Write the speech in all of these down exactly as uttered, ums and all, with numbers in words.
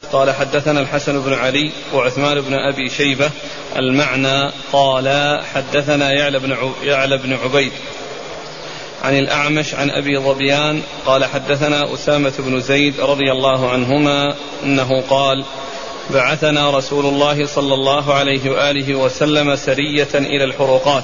قال حدثنا الحسن بن علي وعثمان بن أبي شيبة المعنى قال حدثنا يعلى بن يعلى بن عبيد عن الأعمش عن أبي ظبيان قال حدثنا أسامة بن زيد رضي الله عنهما أنه قال بعثنا رسول الله صلى الله عليه وآله وسلم سرية إلى الحروقات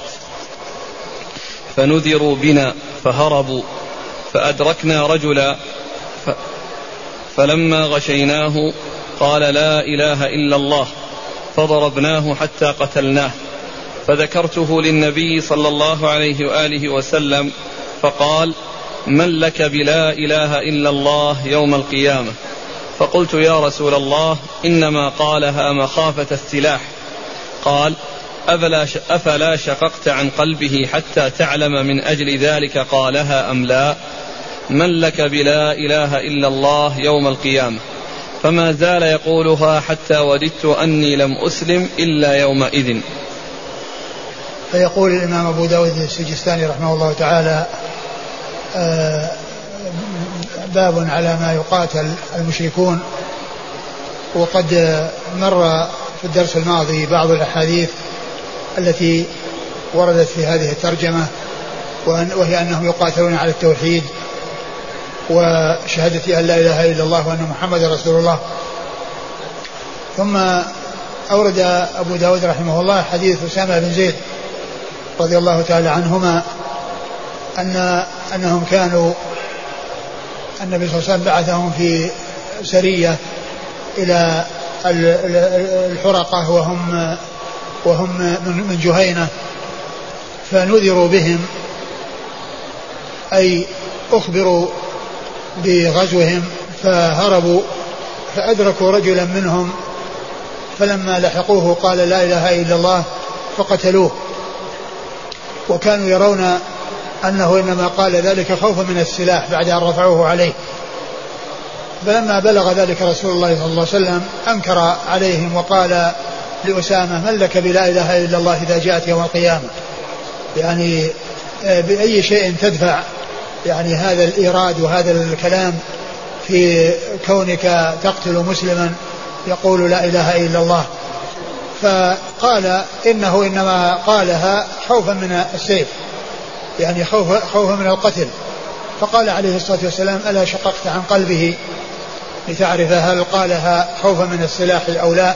فنذروا بنا فهربوا فأدركنا رجلا ف فلما غشيناه قال لا إله إلا الله فضربناه حتى قتلناه فذكرته للنبي صلى الله عليه وآله وسلم فقال من لك بلا إله إلا الله يوم القيامة؟ فقلت يا رسول الله إنما قالها مخافة السلاح. قال أفلا شققت عن قلبه حتى تعلم من أجل ذلك قالها أم لا؟ من لك بلا إله إلا الله يوم القيامة؟ فما زال يقولها حتى وددت أني لم أسلم إلا يومئذ. فيقول الإمام أبو داود السجستاني رحمه الله تعالى آه باب على ما يقاتل المشركون. وقد مر في الدرس الماضي بعض الأحاديث التي وردت في هذه الترجمة وهي أنهم يقاتلون على التوحيد وشهادة أن لا إله إلا الله وأن محمد رسول الله. ثم أورد أبو داود رحمه الله حديث أسامة بن زيد رضي الله تعالى عنهما أن أنهم كانوا النبي صلى الله عليه وسلم بعثهم في سرية إلى الحرقة وهم وهم من جهينة فنذروا بهم أي أخبروا بغزوهم فهربوا فأدركوا رجلا منهم فلما لحقوه قال لا إله إلا الله فقتلوه. وكانوا يرون أنه إنما قال ذلك خوفا من السلاح بعد أن رفعوه عليه. فلما بلغ ذلك رسول الله صلى الله عليه وسلم أنكر عليهم وقال لأسامة من لك بلا إله إلا الله إذا جاءت يوم القيامة؟ يعني بأي شيء تدفع يعني هذا الإيراد وهذا الكلام في كونك تقتل مسلما يقول لا إله إلا الله؟ فقال إنه إنما قالها خوفا من السيف يعني خوفا خوفا من القتل. فقال عليه الصلاة والسلام ألا شققت عن قلبه لتعرف هل قالها خوفا من السلاح أو لا؟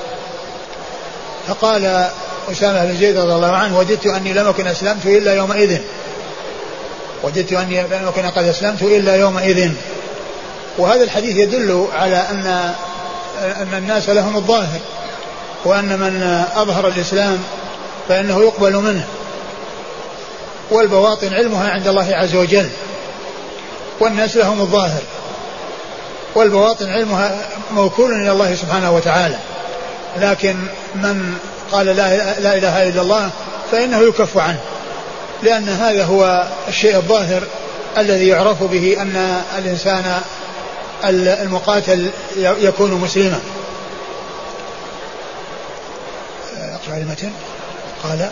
فقال أسامة بن زيد رضي الله عنه وددت أني لم أكن أسلمت إلا يومئذ وددت أني لم أكن قد أسلمت إلا يومئذ. وهذا الحديث يدل على أن أن الناس لهم الظاهر وأن من أظهر الإسلام فإنه يقبل منه والبواطن علمها عند الله عز وجل. والناس لهم الظاهر والبواطن علمها موكول إلى الله سبحانه وتعالى. لكن من قال لا, لا إله إلا الله فإنه يكف عنه لأن هذا هو الشيء الظاهر الذي يعرف به أن الإنسان المقاتل يكون مسلما. أقرأ المتن. قال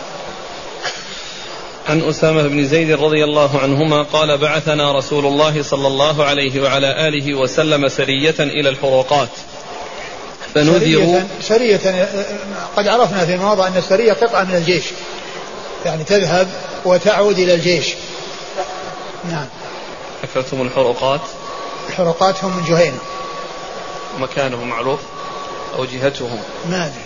عن أسامة بن زيد رضي الله عنهما قال بعثنا رسول الله صلى الله عليه وعلى آله وسلم سرية إلى الحروقات فنذروا سرية, سرية قد عرفنا في الماضي أن السرية قطعة من الجيش يعني تذهب وتعود إلى الجيش. نعم. أكثرتم الحروقات؟ الحروقات هم من جهينة. مكانهم معروف أو جهتهم؟ ما أدري.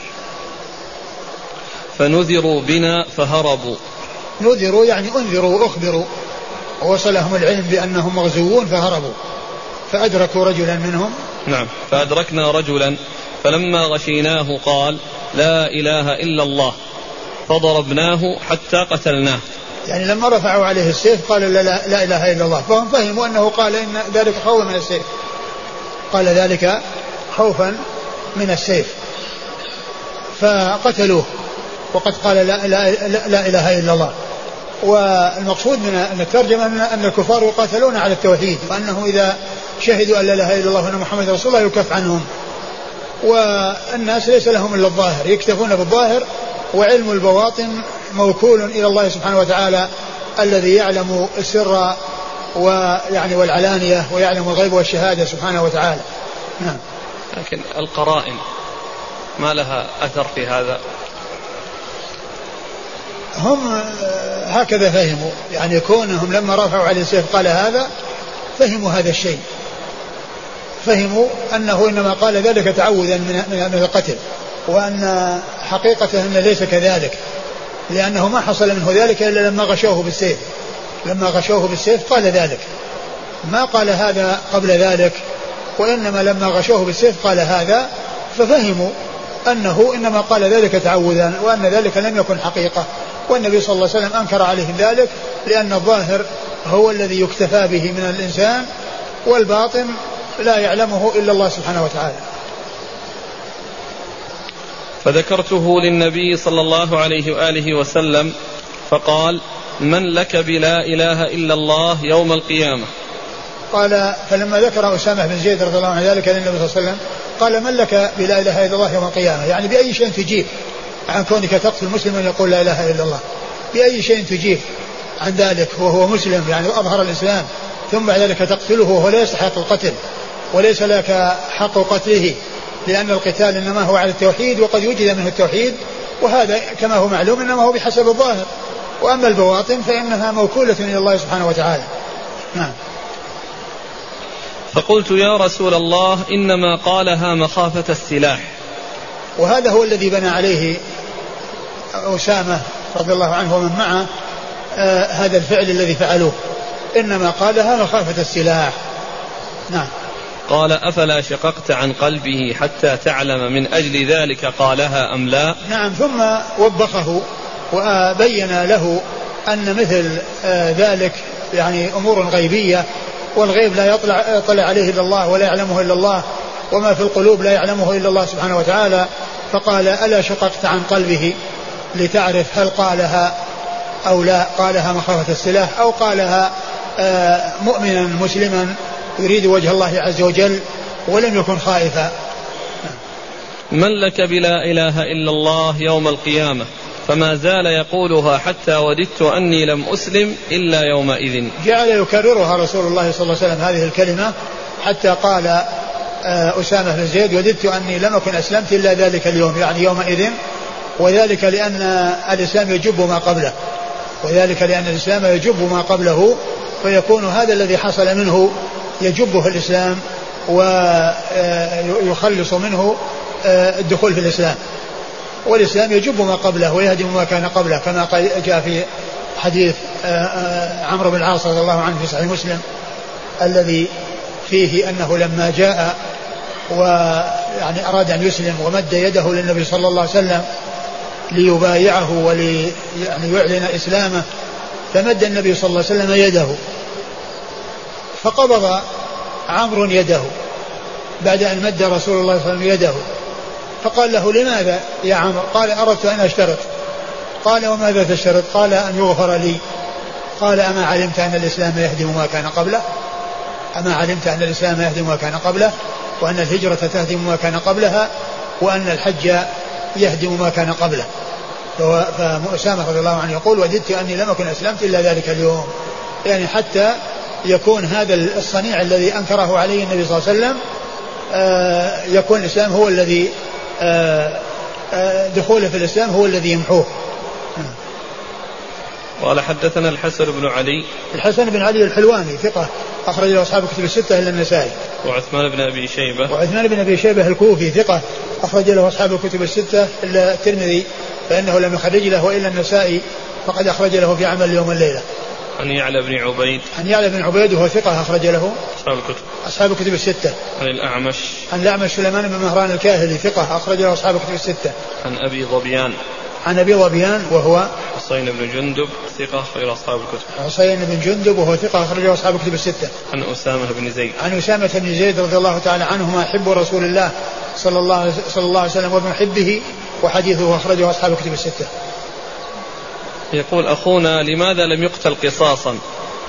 فنذروا بنا فهربوا. نذروا يعني انذروا أخبروا ووصلهم العلم بأنهم مغزوون فهربوا فأدركوا رجلا منهم. نعم. فأدركنا رجلا فلما غشيناه قال لا إله إلا الله فضربناه حتى قتلناه. يعني لما رفعوا عليه السيف قال لا, لا, لا إله إلا الله فهم فهموا أنه قال إن ذلك خوفا من السيف قال ذلك خوفا من السيف فقتلوه وقد قال لا, لا, لا, لا إله إلا الله. والمقصود من الترجمة أن الكفار يقاتلون على التوحيد وأنهم إذا شهدوا أن لا إله إلا الله وأن محمد رسول الله يكف عنهم. والناس ليس لهم إلا الظاهر يكتفون بالظاهر وعلم البواطن موكول إلى الله سبحانه وتعالى الذي يعلم السر ويعني والعلانية ويعلم الغيب والشهادة سبحانه وتعالى. نعم. لكن القرائن ما لها أثر في هذا؟ هم هكذا فهموا، يعني كونهم لما رفعوا عليه السيف قال هذا، فهموا هذا الشيء، فهموا أنه إنما قال ذلك تعوذا من القتل، وأن حقيقته أنه ليس كذلك، لأنه ما حصل منه ذلك إلا لما غشوه بالسيف. لما غشوه بالسيف قال ذلك، ما قال هذا قبل ذلك، وإنما لما غشوه بالسيف قال هذا، ففهموا أنه إنما قال ذلك تعوذا، وأن ذلك لم يكن حقيقة، والنبي صلى الله عليه وسلم أنكر عليهم ذلك، لأن الظاهر هو الذي يكتفى به من الإنسان، والباطن لا يعلمه إلا الله سبحانه وتعالى. فذكرته للنبي صلى الله عليه وآله وسلم فقال: من لك بلا إله إلا الله يوم القيامة؟ قال فلما ذكر أسامة بن زيد رضي الله عنه ذلك للنبي صلى الله عليه وسلم قال: من لك بلا إله إلا الله يوم القيامة؟ يعني بأي شيء تجيب عن كونك تقتل مسلما يقول لا إله إلا الله؟ بأي شيء تجيب عن ذلك وهو مسلم، يعني أظهر الإسلام، ثم بعد ذلك تقتله وهو لا يستحق القتل وليس لك حق قتله، لأن القتال إنما هو على التوحيد، وقد وجد منه التوحيد، وهذا كما هو معلوم إنما هو بحسب الظاهر، وأما البواطن فإنها موكولة إلى الله سبحانه وتعالى. نعم. فقلت: يا رسول الله، إنما قالها مخافة السلاح. وهذا هو الذي بنى عليه أسامة رضي الله عنه ومن معه آه هذا الفعل الذي فعلوه، إنما قالها مخافة السلاح. نعم. قال: أفلا شققت عن قلبه حتى تعلم من أجل ذلك قالها أم لا؟ نعم. ثم وبخه وبين له أن مثل آه ذلك يعني أمور غيبية، والغيب لا يطلع, يطلع عليه إلا الله ولا يعلمه إلا الله، وما في القلوب لا يعلمه إلا الله سبحانه وتعالى. فقال: ألا شققت عن قلبه لتعرف هل قالها أو لا؟ قالها مخافة السلاح، أو قالها آه مؤمنا مسلما يريد وجه الله عز وجل ولم يكن خائفا. من لك بلا إله إلا الله يوم القيامة؟ فما زال يقولها حتى وددت أني لم أسلم إلا يومئذ. جعل يكررها رسول الله صلى الله عليه وسلم هذه الكلمة حتى قال أسامة بن زيد: وددت أني لم أكن أسلمت إلا ذلك اليوم، يعني يومئذ، وذلك لأن الإسلام يجب ما قبله، وذلك لأن الإسلام يجب ما قبله، فيكون هذا الذي حصل منه يجبه الإسلام ويخلص منه الدخول في الإسلام، والإسلام يجب ما قبله ويهدم ما كان قبله، كما جاء في حديث عمرو بن العاص رضي الله عنه في صحيح مسلم الذي فيه أنه لما جاء ويعني أراد أن يسلم ومد يده للنبي صلى الله عليه وسلم ليبايعه ولي يعني يعلن إسلامه، فمد النبي صلى الله عليه وسلم يده، فقبض عمرو يده بعد أن مد رسول الله صلى الله عليه وسلم يده، فقال له: لماذا يا عمرو؟ قال: أردت أن أشترط. قال: وماذا تشترط؟ قال: أن يغفر لي. قال: أما علمت أن الإسلام يهدم ما كان قبله؟ أما علمت أن الإسلام يهدم ما كان قبله، وأن الهجرة تهدم ما كان قبلها، وأن الحج يهدم ما كان قبله؟ فأسامة رضي الله عنه يقول: وددت أني لم أكن أسلمت إلا ذلك اليوم، يعني حتى يكون هذا الصنيع الذي أنكره عليه النبي صلى الله عليه وسلم آه يكون الإسلام هو الذي آه آه دخوله في الإسلام هو الذي يمحوه. قال: حدثنا الحسن بن علي. الحسن بن علي الحلواني ثقة أخرج له أصحاب الكتب الستة إلا النسائي. وعثمان بن أبي شيبة. وعثمان بن أبي شيبة الكوفي ثقة أخرج له أصحاب الكتب الستة إلا الترمذي فإنه لم يخرج له إلا النسائي فقد أخرج له في عمل يوم الليلة. عن يعلى بن عبيد. عن يعلى بن عبيد وهو ثقة أخرج له أصحاب الكتب. أصحاب الكتب الستة. عن الأعمش. عن الأعمش سليمان بن مهران الكاهلي ثقة أخرج له أصحاب الكتب الستة. عن أبي ظبيان. عن أبي ظبيان وهو حسين بن جندب ثقة أخرج له أصحاب الكتب. حسين بن جندب وهو ثقة أخرج له أصحاب الكتب الستة. عن أسامة بن زيد. عن أسامة بن زيد رضي الله تعالى عنهما حب رسول الله صلى الله صلى الله عليه وسلم وابن حبه وحديثه أخرجه أصحاب الكتب الستة. يقول أخونا: لماذا لم يقتل قصاصا؟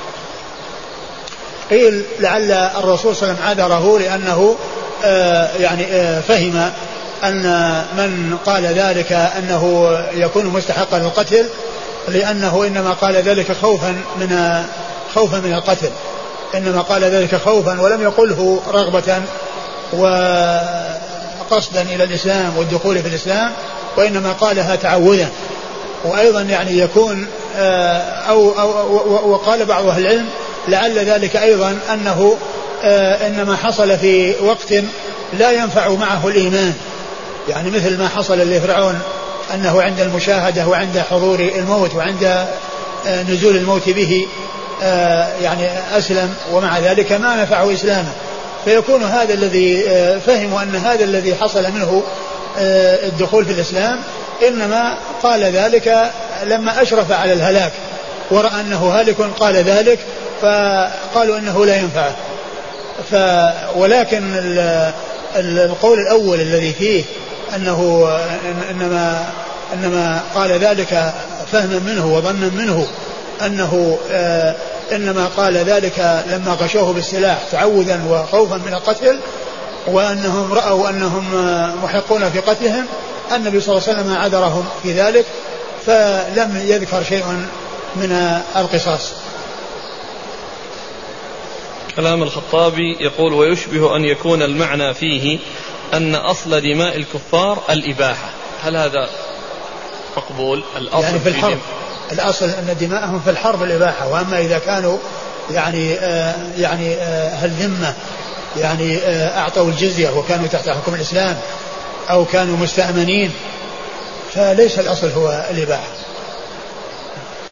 قيل لعل الرسول صلى الله عليه وسلم عذره لأنه آه يعني آه فهم أن من قال ذلك أنه يكون مستحقا للقتل، لأنه إنما قال ذلك خوفا من خوفا من القتل، إنما قال ذلك خوفا ولم يقله رغبة، و قصدا إلى الإسلام والدخول في الإسلام، وإنما قالها تعوذا. وأيضا يعني يكون أو, أو وقال بعض أهل العلم لعل ذلك أيضا أنه إنما حصل في وقت لا ينفع معه الإيمان، يعني مثل ما حصل لفرعون أنه عند المشاهدة وعند حضور الموت وعند نزول الموت به يعني أسلم، ومع ذلك ما نفعه إسلامه. فيكون هذا الذي فهموا أن هذا الذي حصل منه الدخول في الإسلام إنما قال ذلك لما أشرف على الهلاك ورأى أنه هالك قال ذلك، فقالوا أنه لا ينفعه. ف ولكن القول الأول الذي فيه أنه إنما, إنما قال ذلك فهما منه وظنا منه أنه إنما قال ذلك لما غشوه بالسلاح تعوذا وخوفا من القتل، وأنهم رأوا أنهم محقون في قتلهم، النبي صلى الله عليه وسلم عذرهم في ذلك فلم يذكر شيء من القصاص. كلام الخطابي يقول: ويشبه أن يكون المعنى فيه أن أصل دماء الكفار الإباحة. هل هذا مقبول؟ الأصل يعني في الحرب في الأصل أن دماءهم في الحرب الإباحة، وأما إذا كانوا يعني آه يعني آه هل ذمة يعني آه أعطوا الجزية وكانوا تحت حكم الإسلام أو كانوا مستأمنين فليس الأصل هو الإباحة.